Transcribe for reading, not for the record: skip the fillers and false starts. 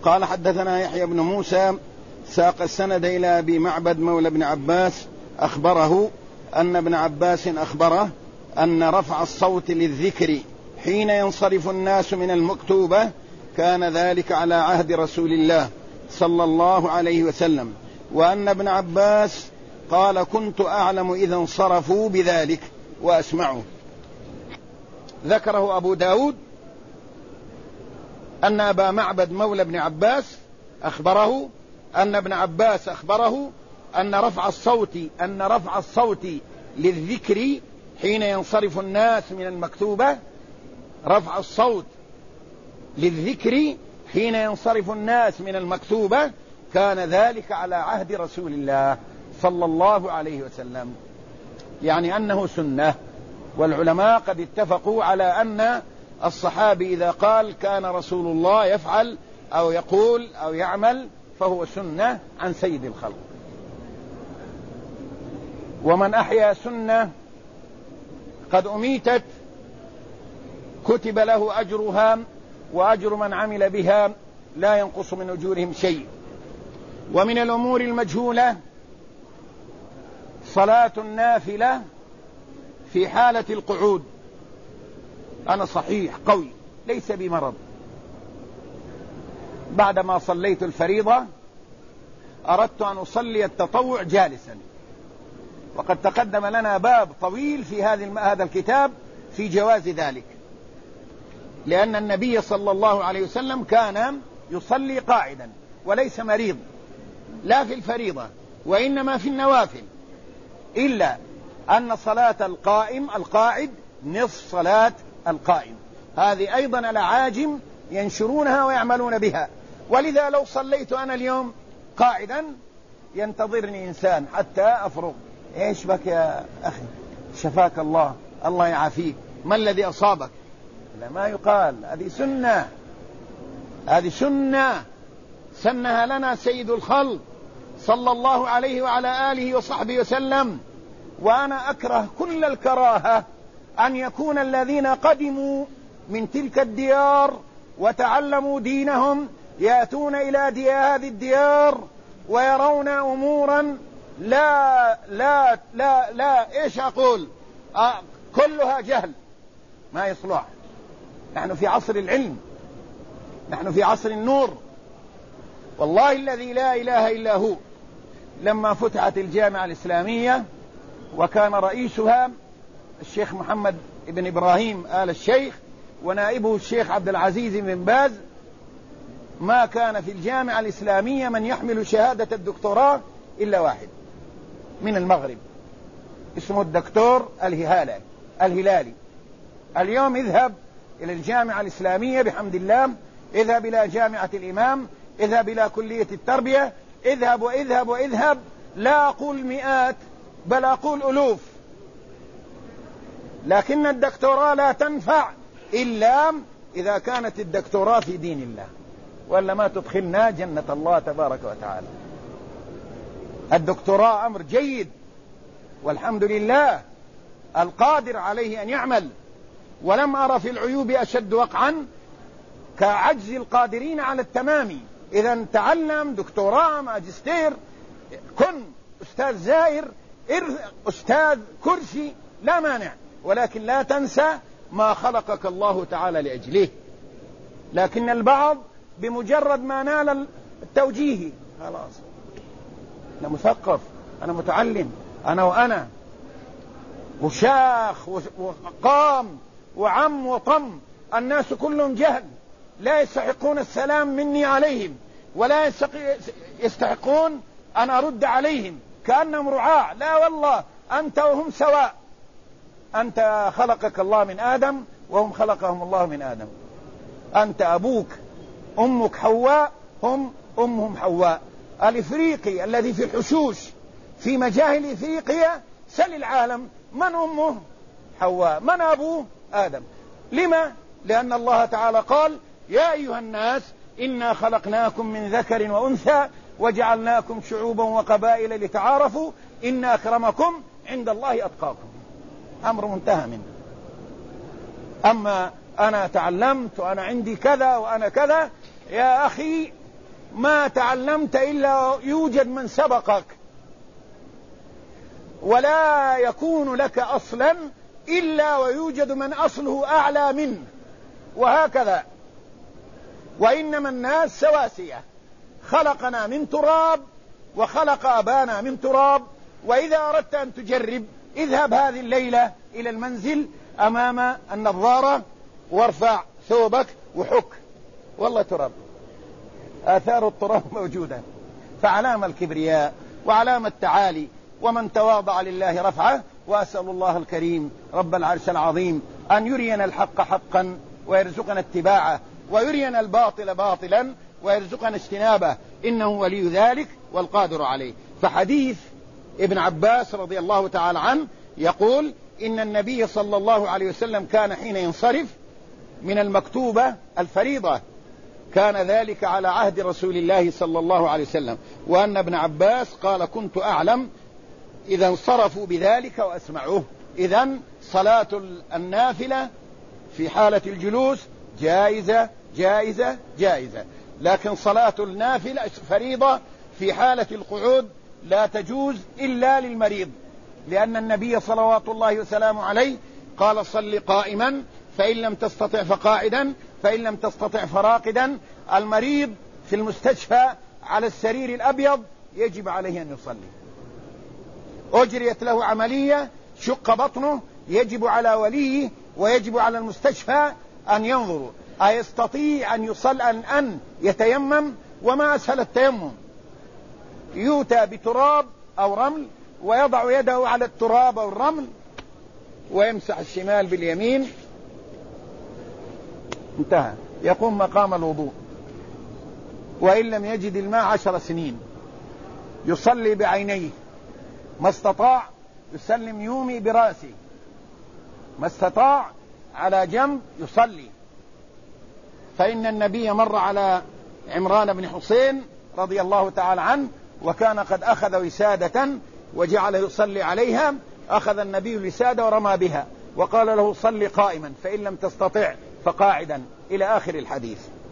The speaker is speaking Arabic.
قال حدثنا يحيى بن موسى ساق السند إلى أبي معبد مولى ابن عباس أخبره أن ابن عباس أخبره أن رفع الصوت للذكر حين ينصرف الناس من المكتوبة كان ذلك على عهد رسول الله صلى الله عليه وسلم، وأن ابن عباس قال كنت أعلم إذا انصرفوا بذلك وأسمعه. ذكره أبو داود أن أبا معبد مولى ابن عباس أخبره أن ابن عباس أخبره أن رفع الصوت للذكر حين ينصرف الناس من المكتوبة، رفع الصوت للذكر حين ينصرف الناس من المكتوبة كان ذلك على عهد رسول الله صلى الله عليه وسلم، يعني أنه سنة. والعلماء قد اتفقوا على أن الصحابي إذا قال كان رسول الله يفعل أو يقول أو يعمل فهو سنة عن سيد الخلق. ومن أحيا سنة قد أميتت كتب له أجرها وأجر من عمل بها لا ينقص من أجورهم شيء. ومن الأمور المجهولة صلاة النافلة في حالة القعود. أنا صحيح قوي ليس بمرض، بعدما صليت الفريضة أردت أن أصلي التطوع جالسا، وقد تقدم لنا باب طويل في هذا الكتاب في جواز ذلك، لأن النبي صلى الله عليه وسلم كان يصلي قاعدا وليس مريض لا في الفريضة وإنما في النوافل، إلا أن صلاة القاعد نصف صلاة القائم. هذه أيضا العاجم ينشرونها ويعملون بها. ولذا لو صليت أنا اليوم قاعدا ينتظرني إنسان حتى أفرغ. إيش بك يا أخي؟ شفاك الله، الله يعافيك، ما الذي أصابك؟ لا، ما يقال. هذه سنة سنها لنا سيد الخلق صلى الله عليه وعلى آله وصحبه وسلم. وأنا أكره كل الكراهة أن يكون الذين قدموا من تلك الديار وتعلموا دينهم يأتون إلى هذه الديار ويرون أمورا لا إيش أقول، كلها جهل، ما يصلح. نحن في عصر العلم، نحن في عصر النور. والله الذي لا إله إلا هو، لما فتحت الجامعة الإسلامية وكان رئيسها الشيخ محمد بن إبراهيم آل الشيخ ونائبه الشيخ عبد العزيز بن باز، ما كان في الجامعة الإسلامية من يحمل شهادة الدكتوراه إلا واحد من المغرب اسمه الدكتور الهلالي. اليوم اذهب إلى الجامعة الإسلامية بحمد الله، اذهب إلى جامعة الإمام، اذهب إلى كلية التربية، اذهب، لا أقول مئات بل أقول ألوف، لكن الدكتوراه لا تنفع إلا إذا كانت الدكتوراه في دين الله، ولا ما تدخلنا جنة الله تبارك وتعالى. الدكتوراه أمر جيد والحمد لله القادر عليه أن يعمل، ولم أرى في العيوب أشد وقعا كعجز القادرين على التمام. إذا تعلم دكتوراه ماجستير، كن أستاذ زائر، أستاذ كرسي، لا مانع، ولكن لا تنسى ما خلقك الله تعالى لأجله. لكن البعض بمجرد ما نال التوجيه خلاص، أنا مثقف، أنا متعلم، أنا وشاخ وقام وعم وطم، الناس كلهم جهل، لا يستحقون السلام مني عليهم ولا يستحقون أن أرد عليهم كأنهم رعاع. لا والله، أنت وهم سواء، أنت خلقك الله من آدم وهم خلقهم الله من آدم. أنت أبوك أمك حواء، هم أمهم حواء. الإفريقي الذي في الحشوش في مجاهل إفريقيا سل العالم من أمه حواء، من أبوه آدم. لما؟ لأن الله تعالى قال يا أيها الناس إنا خلقناكم من ذكر وأنثى وجعلناكم شعوبا وقبائل لتعارفوا إن أكرمكم عند الله أتقاكم. أمر منتهى منه. أما أنا تعلمت وأنا عندي كذا وأنا كذا، يا أخي ما تعلمت إلا يوجد من سبقك، ولا يكون لك أصلا إلا ويوجد من أصله أعلى منه، وهكذا. وإنما الناس سواسية، خلقنا من تراب وخلق أبانا من تراب. وإذا أردت أن تجرب اذهب هذه الليلة إلى المنزل أمام النظارة وارفع ثوبك وحك، والله تراب، آثار التراب موجودة. فعلام الكبرياء وعلام التعالي، ومن تواضع لله رفعه. وأسأل الله الكريم رب العرش العظيم أن يرينا الحق حقا ويرزقنا اتباعه، ويرينا الباطل باطلا ويرزقنا اجتنابه، إنه ولي ذلك والقادر عليه. فحديث ابن عباس رضي الله تعالى عنه يقول إن النبي صلى الله عليه وسلم كان حين ينصرف من المكتوبة الفريضة كان ذلك على عهد رسول الله صلى الله عليه وسلم، وأن ابن عباس قال كنت أعلم إذا انصرفوا بذلك وأسمعوه. إذن صلاة النافلة في حالة الجلوس جائزة جائزة جائزة، لكن صلاة النافلة فريضة في حالة القعود لا تجوز إلا للمريض، لأن النبي صلوات الله وسلامه عليه قال صل قائما فإن لم تستطع فقاعدا فإن لم تستطع فراقدا. المريض في المستشفى على السرير الأبيض يجب عليه أن يصلي، أجريت له عملية شق بطنه، يجب على وليه ويجب على المستشفى أن ينظروا أيستطيع أن يصلي أن يتيمم. وما أسهل التيمم، يؤتى بتراب أو رمل ويضع يده على التراب أو الرمل ويمسح الشمال باليمين، انتهى، يقوم مقام الوضوء. وإن لم يجد الماء 10 سنين يصلي بعينيه، ما استطاع يسلم يومي برأسه، ما استطاع على جنب يصلي. فإن النبي مر على عمران بن حسين رضي الله تعالى عنه وكان قد أخذ وسادة وجعل يصلي عليها، أخذ النبي الوسادة ورمى بها وقال له صل قائما فإن لم تستطع فقاعدا، إلى آخر الحديث.